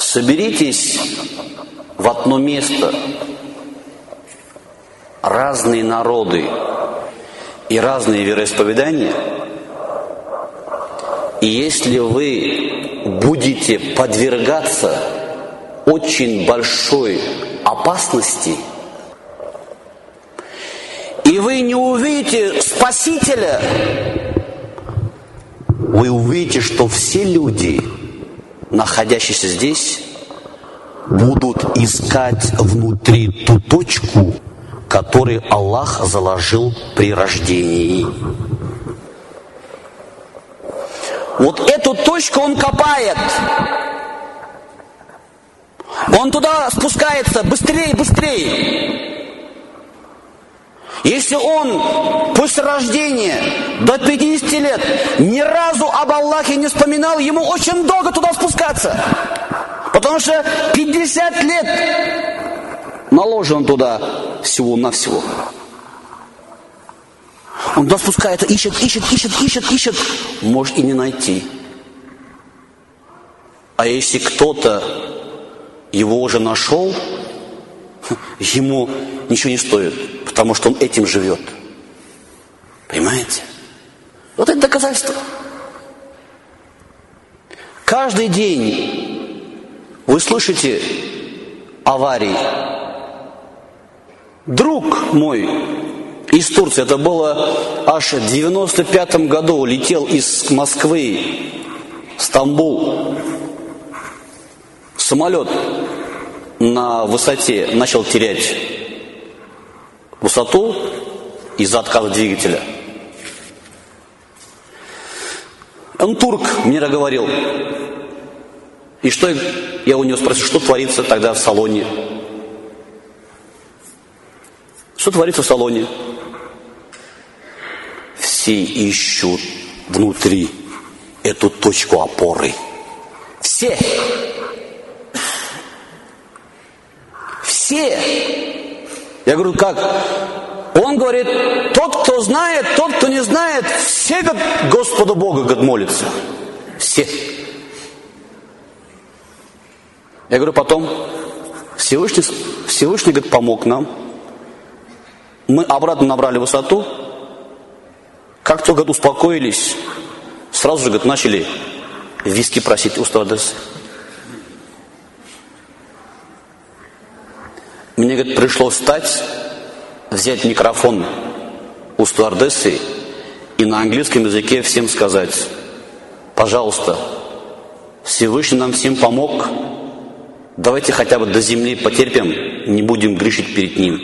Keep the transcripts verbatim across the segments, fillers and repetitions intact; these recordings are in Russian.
соберитесь в одно место разные народы и разные вероисповедания, и если вы будете подвергаться очень большой опасности, и вы не увидите Спасителя, вы увидите, что все люди, находящиеся здесь, будут искать внутри ту точку, которую Аллах заложил при рождении. Вот эту точку он копает. Он туда спускается быстрее, быстрее. Если он после рождения до пятидесяти лет ни разу об Аллахе не вспоминал, ему очень долго туда спускаться. Потому что пятьдесят лет наложен туда всего-навсего. Он туда спускается, ищет, ищет, ищет, ищет, ищет. Может и не найти. А если кто-то его уже нашел, ему ничего не стоит, потому что он этим живет. Понимаете? Вот это доказательство. Каждый день вы слышите аварии. Друг мой из Турции, это было аж в девяносто пятом году, летел из Москвы в Стамбул. Самолет на высоте начал терять высоту из-за отказа двигателя. Он турк, мне говорил. И что я у него спросил, что творится тогда в салоне? Что творится в салоне? Все ищут внутри эту точку опоры. Все. Все. Я говорю, как? Он говорит, тот, кто знает, тот, кто не знает, все, говорит, Господу Богу, говорит, молятся. Все. Я говорю, потом Всевышний, Всевышний, говорит, помог нам. Мы обратно набрали высоту. Как только, говорит, успокоились, сразу же, говорит, начали виски просить у стюардессы. Мне, говорит, пришлось встать, взять микрофон у стюардессы и на английском языке всем сказать: пожалуйста, Всевышний нам всем помог, давайте хотя бы до земли потерпим, не будем грешить перед Ним.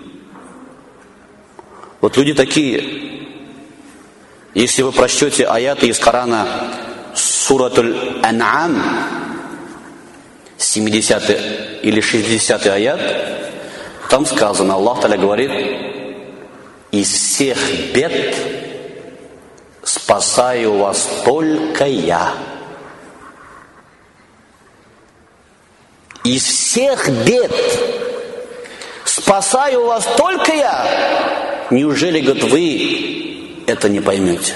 Вот люди такие. Если вы прочтете аяты из Корана, Суратуль Ан'ам, семидесятый или шестидесятый аят, там сказано, Аллах Та'аля говорит: из всех бед спасаю вас только я. Из всех бед спасаю вас только я. Неужели, говорит, вы это не поймете?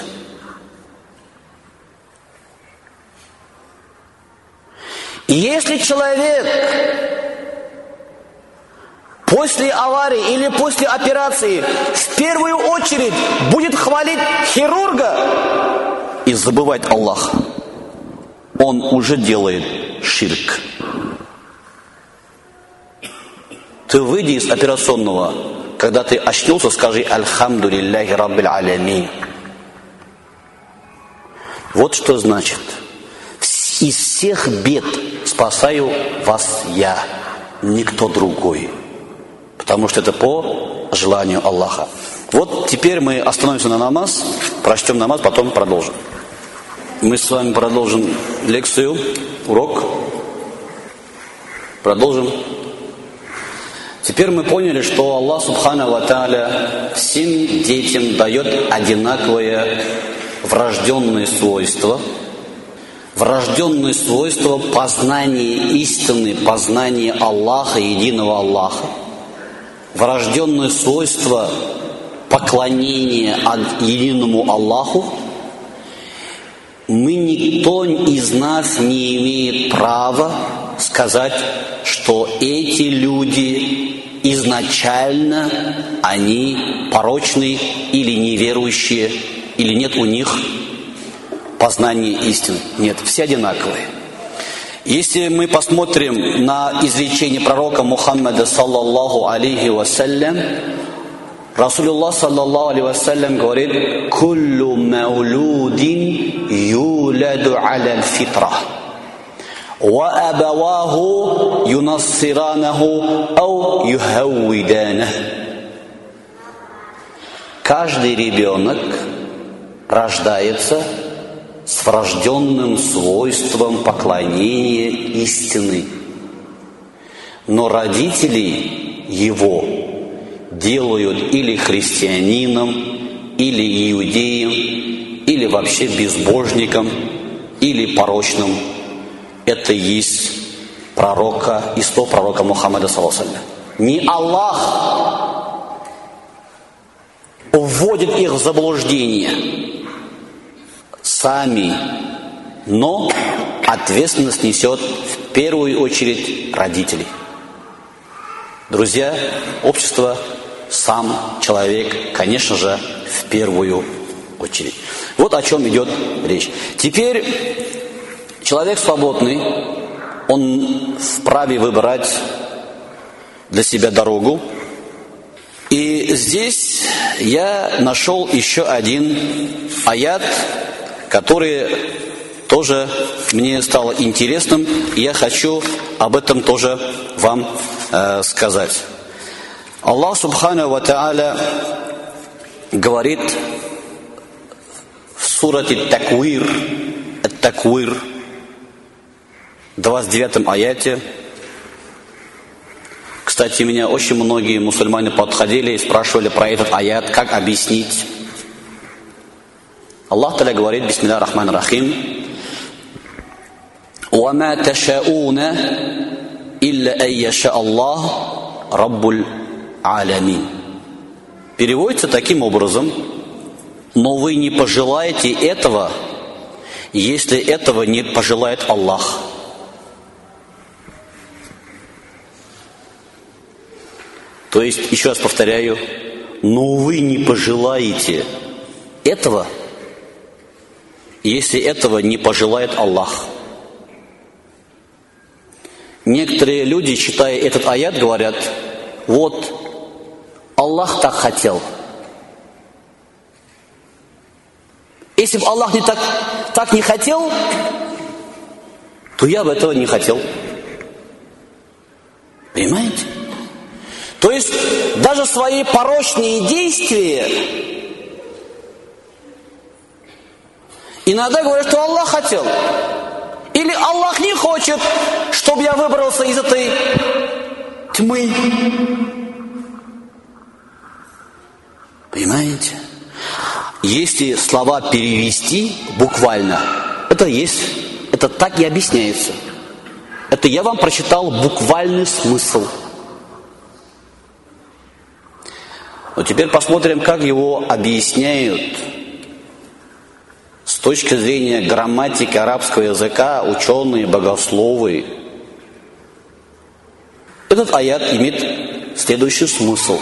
И если человек после аварии или после операции в первую очередь будет хвалить хирурга и забывать Аллаха, он уже делает ширк. Ты выйди из операционного, когда ты очнулся, скажи: «Альхамду лилляхи раббиль алямин». Вот что значит: из всех бед спасаю вас я, никто другой. Потому что это по желанию Аллаха. Вот теперь мы остановимся на намаз, прочтем намаз, потом продолжим. Мы с вами продолжим лекцию, урок. Продолжим. Теперь мы поняли, что Аллах Субхану ва Тааля всем детям дает одинаковое врожденное свойство. Врожденное свойство познания истины, познания Аллаха, единого Аллаха. Врожденное свойство поклонения единому Аллаху. Мы, никто из нас не имеет права сказать, что эти люди изначально, они порочные или неверующие, или нет у них познания истины. Нет, все одинаковые. Если мы посмотрим на изречение пророка Мухаммада саллаллаху алейхи вассалям, Расулуллах саллаллаху алейхи вассалям говорит: «Куллу маулудин юладу аля фитра, ва абаваху юнассиранаху ау юхаввиданах». Каждый ребенок рождается с врожденным свойством поклонения истины, но родители его делают или христианином, или иудеем, или вообще безбожником, или порочным. Это есть пророка, исто пророка Мухаммада саллаллаху алейхи ва саллям. Не Аллах вводит их в заблуждение сами, но ответственность несет в первую очередь родителей. Друзья, общество, сам человек, конечно же, в первую очередь. Вот о чем идет речь. Теперь человек свободный, он вправе выбирать для себя дорогу. И здесь я нашел еще один аят, который тоже мне стало интересным, и я хочу об этом тоже вам э, сказать. Аллах Субхану ва Тааля говорит в сурате Таквир, Ат-Таквир, двадцать девятом аяте. Кстати, меня очень многие мусульмане подходили и спрашивали про этот аят, как объяснить. Аллах Та'аля говорит: Бисмилля рахман рахим, «Вама ташауна илля айяша Аллах раббуль алямин». Переводится таким образом: но вы не пожелаете этого, если этого не пожелает Аллах. То есть, еще раз повторяю, но вы не пожелаете этого, если этого не пожелает Аллах. Некоторые люди, читая этот аят, говорят: вот, Аллах так хотел. Если бы Аллах не так, так не хотел, то я бы этого не хотел. Понимаете? То есть, даже свои порочные действия иногда говорят, что Аллах хотел. Или Аллах не хочет, чтобы я выбрался из этой тьмы. Понимаете? Если слова перевести буквально, это есть, это так и объясняется. Это я вам прочитал буквальный смысл. Но теперь посмотрим, как его объясняют с точки зрения грамматики арабского языка ученые, богословы. Этот аят имеет следующий смысл.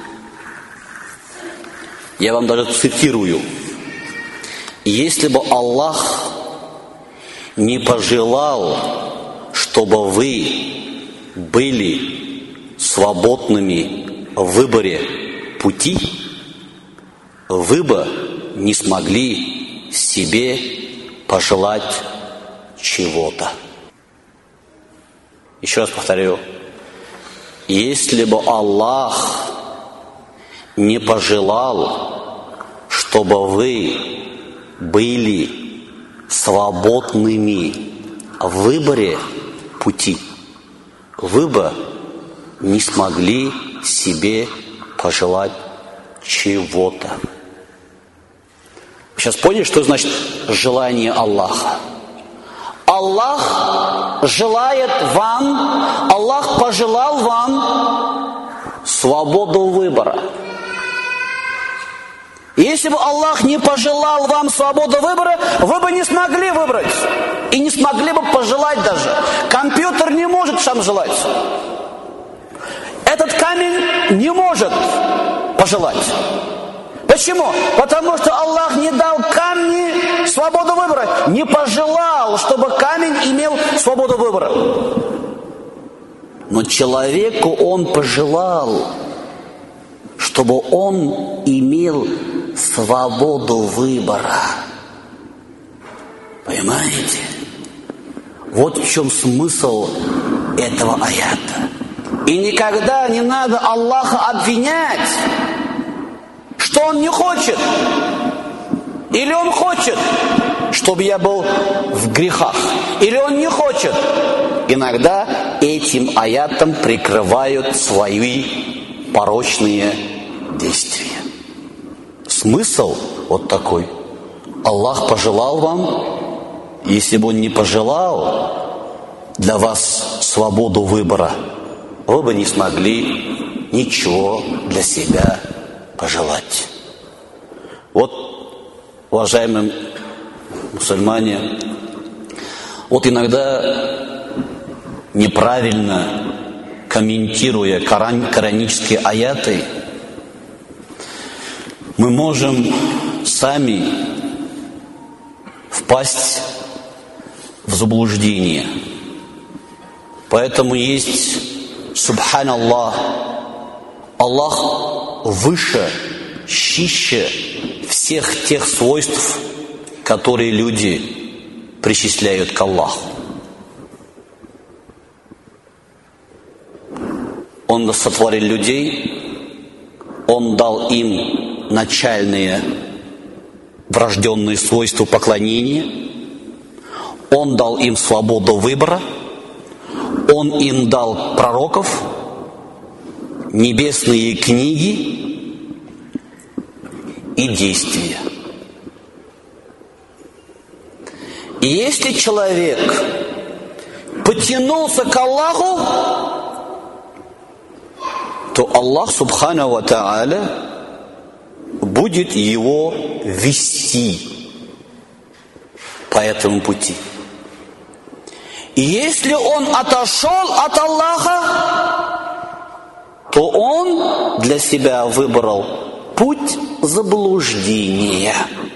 Я вам даже цитирую. Если бы Аллах не пожелал, чтобы вы были свободными в выборе пути, вы бы не смогли себе пожелать чего-то. Еще раз повторю. Если бы Аллах не пожелал, чтобы вы были свободными в выборе пути, вы бы не смогли себе пожелать чего-то. Вы сейчас поняли, что значит желание Аллаха? Аллах желает вам, Аллах пожелал вам свободу выбора. Если бы Аллах не пожелал вам свободу выбора, вы бы не смогли выбрать. И не смогли бы пожелать даже. Компьютер не может может сам желать. Этот камень не может пожелать. Почему? Потому что Аллах не дал камню свободу выбора. Не пожелал, чтобы камень имел свободу выбора. Но человеку Он пожелал, чтобы он имел свободу выбора. Понимаете? Вот в чем смысл этого аята. И никогда не надо Аллаха обвинять, что Он не хочет. Или Он хочет, чтобы я был в грехах. Или Он не хочет. Иногда этим аятом прикрывают свои порочные действия. Смысл вот такой. Аллах пожелал вам, если бы Он не пожелал для вас свободу выбора, вы бы не смогли ничего для себя пожелать. Вот, уважаемые мусульмане, вот иногда неправильно комментируя коран, коранические аяты, мы можем сами впасть в заблуждение. Поэтому есть Субханаллах, Аллах выше, чище всех тех свойств, которые люди причисляют к Аллаху. Он сотворил людей, Он дал им начальные врожденные свойства поклонения, Он дал им свободу выбора, Он им дал пророков, небесные книги и действия. И если человек потянулся к Аллаху, то Аллах Субхану ва Тааля будет его вести по этому пути. И если он отошел от Аллаха, то он для себя выбрал путь заблуждения.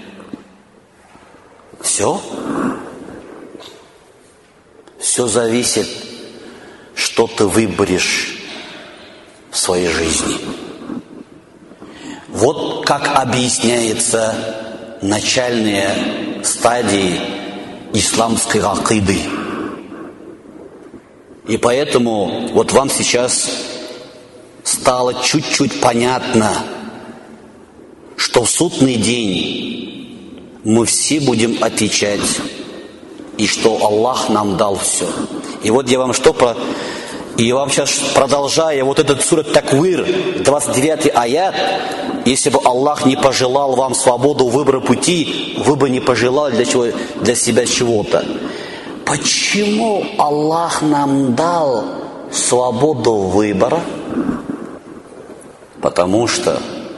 Все. Все зависит, что ты выберешь в своей жизни. Вот как объясняется начальные стадии исламской акиды. И поэтому вот вам сейчас стало чуть-чуть понятно, что в судный день мы все будем отвечать, и что Аллах нам дал все. И вот я вам что про... И я вам сейчас, продолжая вот этот сурат Таквир, двадцать девятый аят, если бы Аллах не пожелал вам свободу выбора пути, вы бы не пожелали для, чего, для себя чего-то. Почему Аллах нам дал свободу выбора? Потому что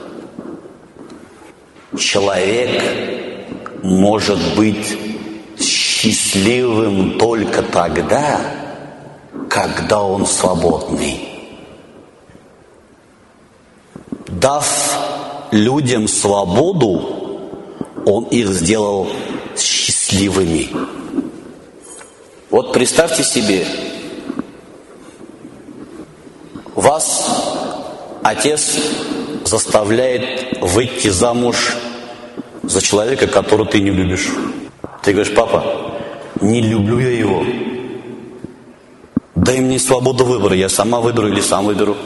человек может быть счастливым только тогда, когда он свободный. Дав людям свободу, он их сделал счастливыми. Вот представьте себе, вас отец заставляет выйти замуж за человека, которого ты не любишь. Ты говоришь: папа, не люблю я его. Дай мне свободу выбора, я сама выберу или сам выберу.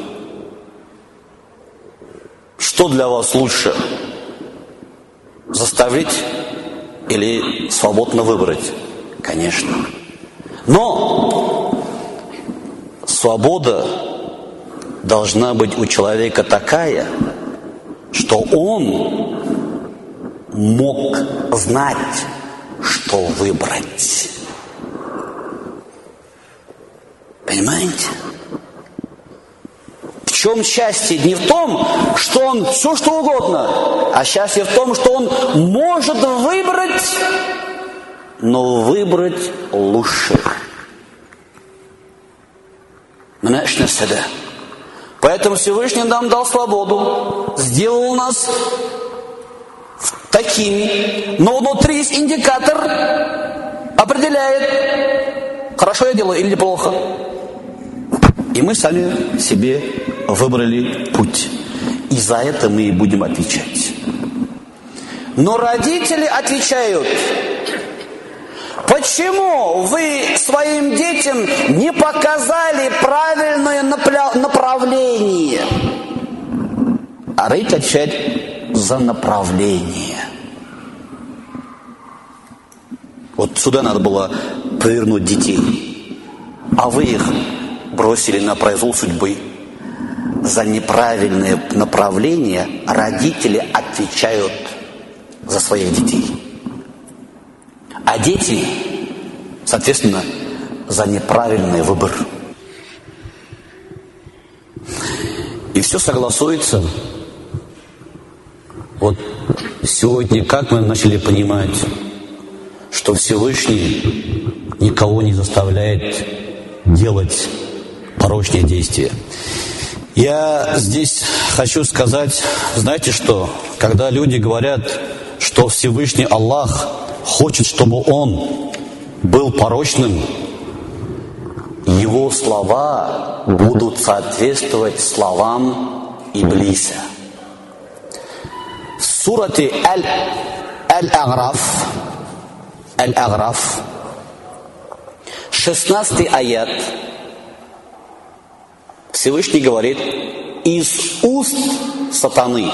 Что для вас лучше? Заставить или свободно выбрать? Конечно. Но свобода должна быть у человека такая, что он мог знать, что выбрать. Понимаете? В чем счастье? Не в том, что он все что угодно, а счастье в том, что он может выбрать, но выбрать лучше. Поэтому Всевышний нам дал свободу, сделал нас такими, но внутри есть индикатор, определяет, хорошо я делаю или плохо. И мы сами себе выбрали путь. И за это мы и будем отвечать. Но родители отвечают: почему вы своим детям не показали правильное направление? А родитель отвечает: за направление. Вот сюда надо было повернуть детей, а вы их бросили на произвол судьбы. За неправильное направление родители отвечают за своих детей. А дети, соответственно, за неправильный выбор. И все согласуется. Вот сегодня как мы начали понимать, что Всевышний никого не заставляет делать порочные действия. Я здесь хочу сказать, знаете что, когда люди говорят, что Всевышний Аллах хочет, чтобы он был порочным, его слова будут соответствовать словам Иблиса. В сурате Аль-Аграф, Аль-Аграф, шестнадцатый аят, Всевышний говорит: из уст сатаны.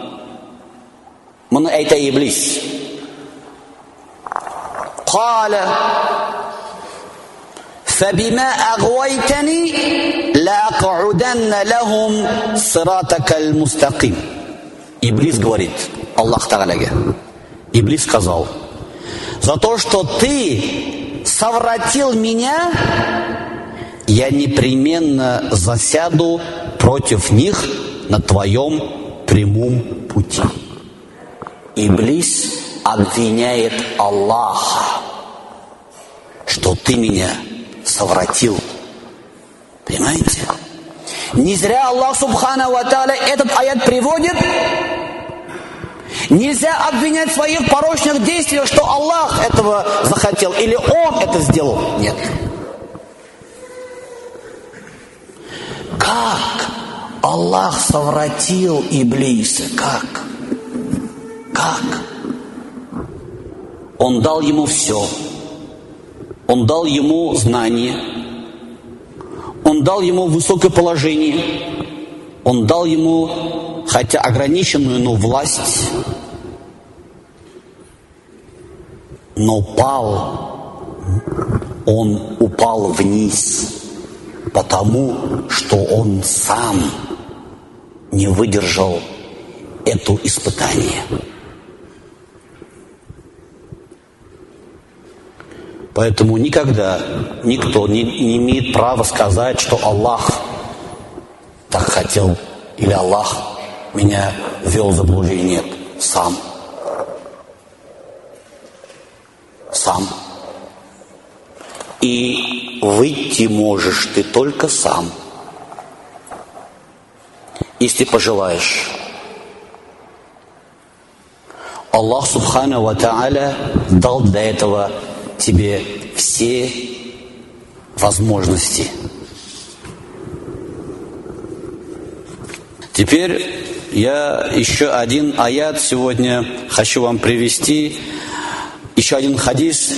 Мына это Иблис. Каля фабима агвайтани лаакуданна лахум сиратакаль мустаким. Иблис говорит Аллах Тааляге. Иблис сказал: за то, что ты совратил меня, я непременно засяду против них на твоем прямом пути. Иблис обвиняет Аллаха, что ты меня совратил. Понимаете? Не зря Аллах Субхану ва Тааля этот аят приводит. Нельзя обвинять в своих порочных действиях, что Аллах этого захотел или Он это сделал. Нет. Как Аллах совратил Иблиса? Как? Как? Он дал ему все. Он дал ему знание. Он дал ему высокое положение. Он дал ему, хотя ограниченную, но власть. Но упал, он упал вниз. Потому что он сам не выдержал это испытание. Поэтому никогда никто не, не имеет права сказать, что Аллах так хотел, или Аллах меня ввел в заблуждение. Нет, сам. Сам. И выйти можешь ты только сам, если пожелаешь. Аллах Субхану ва Тааля дал для этого тебе все возможности. Теперь я еще один аят сегодня хочу вам привести, еще один хадис.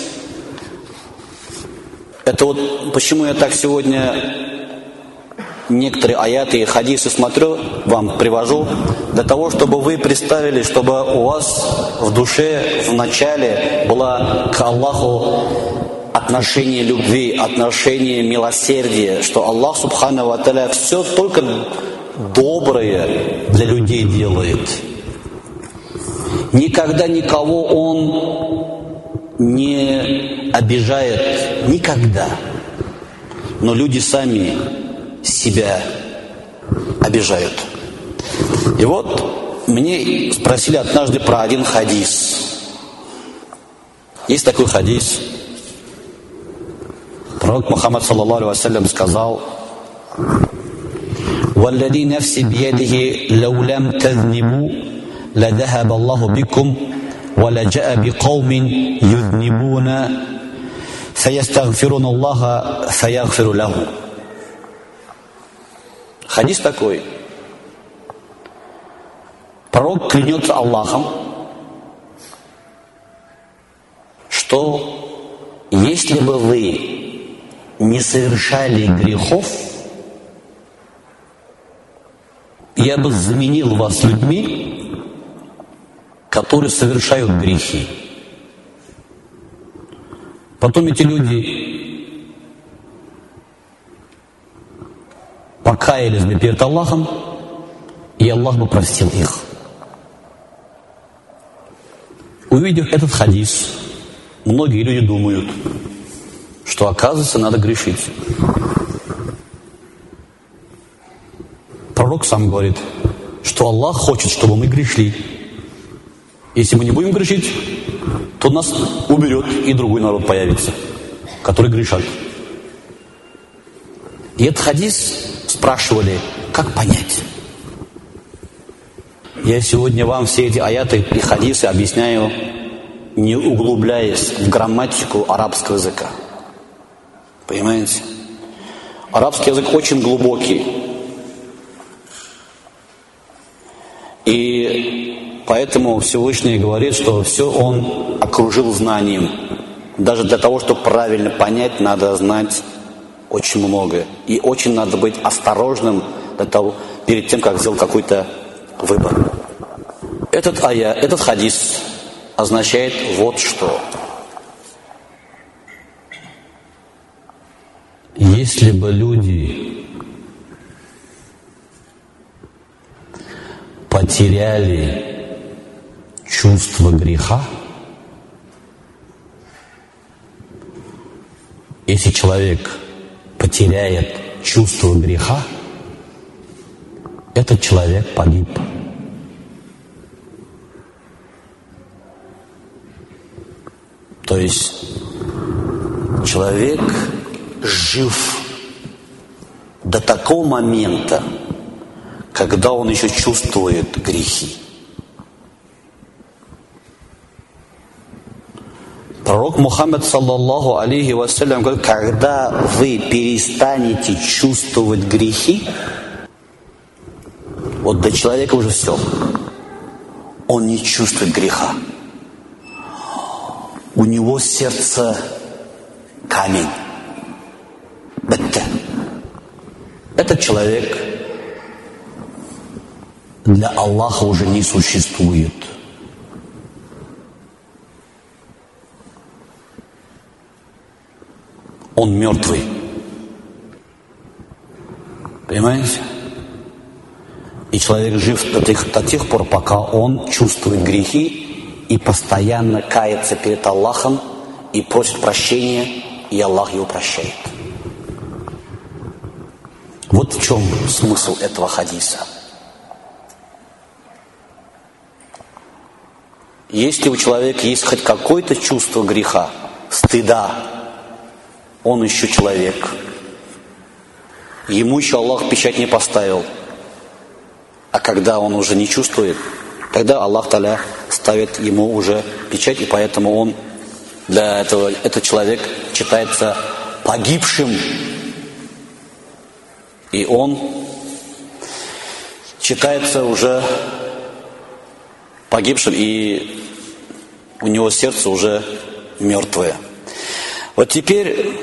Это вот почему я так сегодня некоторые аяты и хадисы смотрю, вам привожу, для того, чтобы вы представили, чтобы у вас в душе в начале было к Аллаху отношение любви, отношение милосердия, что Аллах Субхану ва Тааля все только доброе для людей делает. Никогда никого Он не обижает, никогда. Но люди сами себя обижают. И вот мне спросили однажды про один хадис. Есть такой хадис. Пророк Мухаммад саллаллаху алейхи ва саллям сказал: والذي نفسي بيده لو لم تذنبوا لذهب الله بكم ولجاء بقوم يذنبون فيستغفرون الله فيغفر له. Хадис такой. Пророк клянется Аллахом, что если бы вы не совершали грехов, я бы заменил вас людьми, которые совершают грехи. Потом эти люди покаялись бы перед Аллахом, и Аллах бы простил их. Увидев этот хадис, многие люди думают, что, оказывается, надо грешить. Пророк сам говорит, что Аллах хочет, чтобы мы грешили. Если мы не будем грешить, то нас уберет, и другой народ появится, который грешат. И этот хадис спрашивали, как понять? Я сегодня вам все эти аяты и хадисы объясняю, не углубляясь в грамматику арабского языка. Понимаете? Арабский язык очень глубокий. И поэтому Всевышний говорит, что все он окружил знанием. Даже для того, чтобы правильно понять, надо знать очень многое. И очень надо быть осторожным для того, перед тем, как сделать какой-то выбор. Этот ая, этот хадис означает вот что. Если бы люди потеряли чувство греха, если человек потеряет чувство греха, этот человек погиб. То есть человек жив до такого момента, когда он еще чувствует грехи. Пророк Мухаммад, саллаллаху алейхи вассалям, говорит, когда вы перестанете чувствовать грехи, вот до человека уже все. Он не чувствует греха. У него сердце камень. Бетте. Этот человек для Аллаха уже не существует. Он мертвый. Понимаете? И человек жив до тех, до тех пор, пока он чувствует грехи и постоянно кается перед Аллахом и просит прощения, и Аллах его прощает. Вот в чем смысл этого хадиса. Если у человека есть хоть какое-то чувство греха, стыда, он еще человек. Ему еще Аллах печать не поставил. А когда он уже не чувствует, тогда Аллах Та'аля ставит ему уже печать, и поэтому он для этого, этот человек считается погибшим. И он считается уже погибшим, и у него сердце уже мертвое. Вот теперь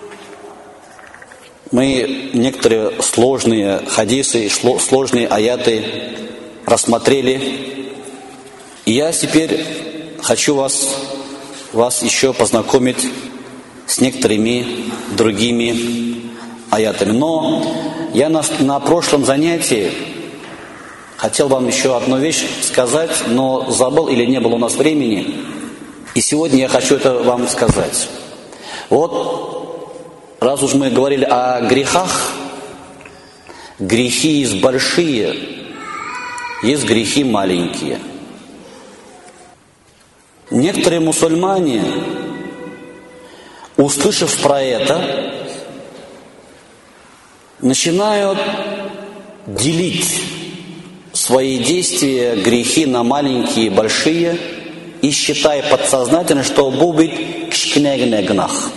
мы некоторые сложные хадисы, сложные аяты рассмотрели. И я теперь хочу вас, вас еще познакомить с некоторыми другими аятами. Но я на, на прошлом занятии хотел вам еще одну вещь сказать, но забыл или не было у нас времени. И сегодня я хочу это вам сказать. Вот, раз уж мы говорили о грехах, грехи есть большие, есть грехи маленькие. Некоторые мусульмане, услышав про это, начинают делить свои действия, грехи на маленькие и большие, и считая подсознательно, что будет кичкенегне гнах.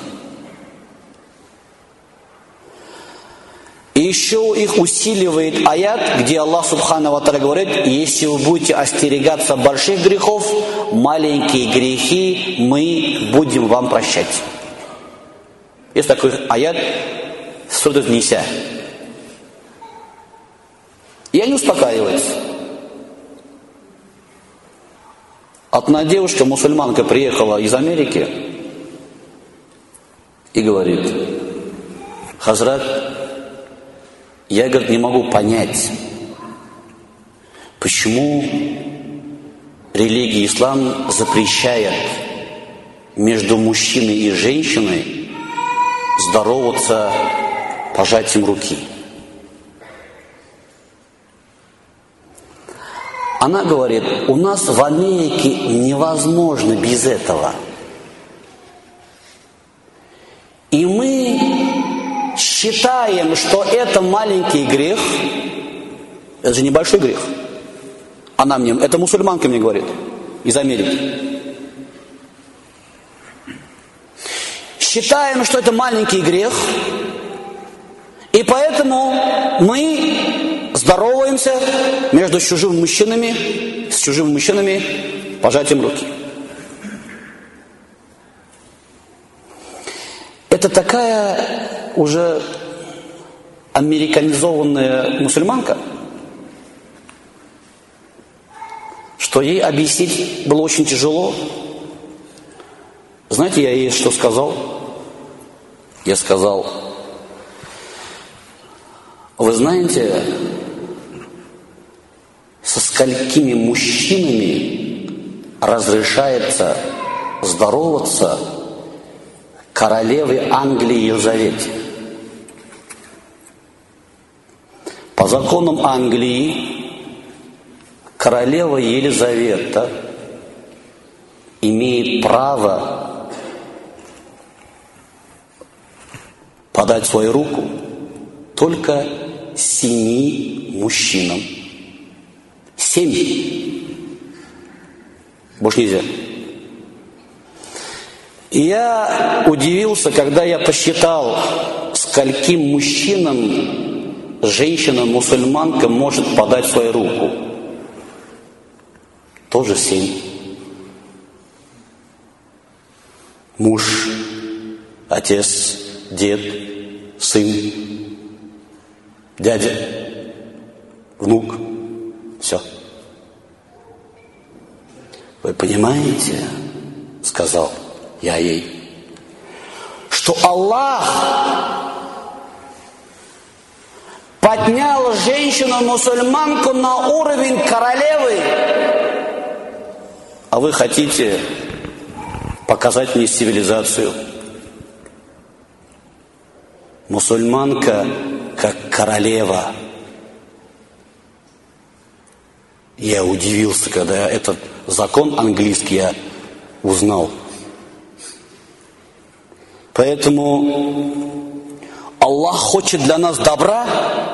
И еще их усиливает аят, где Аллах Субхану ва Тааля говорит: если вы будете остерегаться больших грехов, маленькие грехи мы будем вам прощать. Есть такой аят Сура Ниса. И они успокаиваются. Одна девушка, мусульманка, приехала из Америки и говорит: Хазрат, я, говорит, не могу понять, почему религия ислам запрещает между мужчиной и женщиной здороваться пожатием руки. Она говорит: у нас в Америке невозможно без этого. И мы считаем, что это маленький грех. Это же небольшой грех. Она мне, это мусульманка мне говорит, из Америки. Считаем, что это маленький грех, и поэтому мы здороваемся между чужими мужчинами, с чужими мужчинами пожатием руки. Это такая уже американизованная мусульманка, что ей объяснить было очень тяжело. Знаете, я ей что сказал? Я сказал: вы знаете, со сколькими мужчинами разрешается здороваться королеве Англии Елизавете? По законам Англии королева Елизавета имеет право подать свою руку только семи мужчинам. Семь. Больше нельзя. И я удивился, когда я посчитал, скольким мужчинам женщина-мусульманка может подать свою руку. Тоже семь. Муж, отец, дед, сын, дядя, внук. Все. Вы понимаете, сказал я ей, что Аллах поднял женщину-мусульманку на уровень королевы, а вы хотите показать мне цивилизацию. Мусульманка как королева. Я удивился, когда этот закон английский я узнал. Поэтому Аллах хочет для нас добра.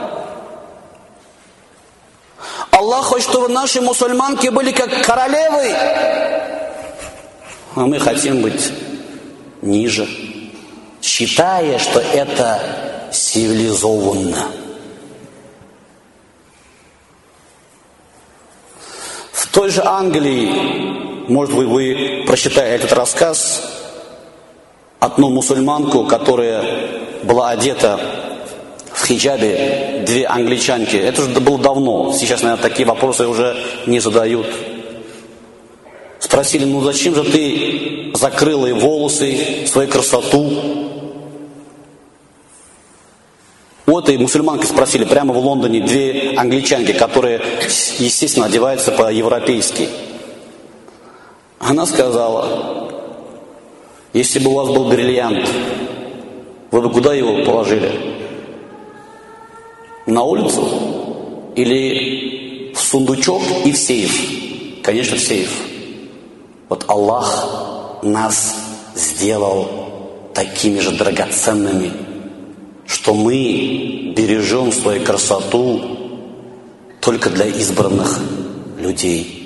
Аллах хочет, чтобы наши мусульманки были как королевы. А мы хотим быть ниже, считая, что это цивилизованно. В той же Англии, может быть, вы прочитаете этот рассказ, одну мусульманку, которая была одета в хиджабе, две англичанки. Это уже было давно. Сейчас, наверное, такие вопросы уже не задают. Спросили: ну зачем же ты закрыла и волосы, свою красоту? У этой мусульманки спросили прямо в Лондоне две англичанки, которые, естественно, одеваются по-европейски. Она сказала: если бы у вас был бриллиант, вы бы куда его положили? На улицу? Или в сундучок и в сейф? Конечно, в сейф. Вот Аллах нас сделал такими же драгоценными, что мы бережем свою красоту только для избранных людей.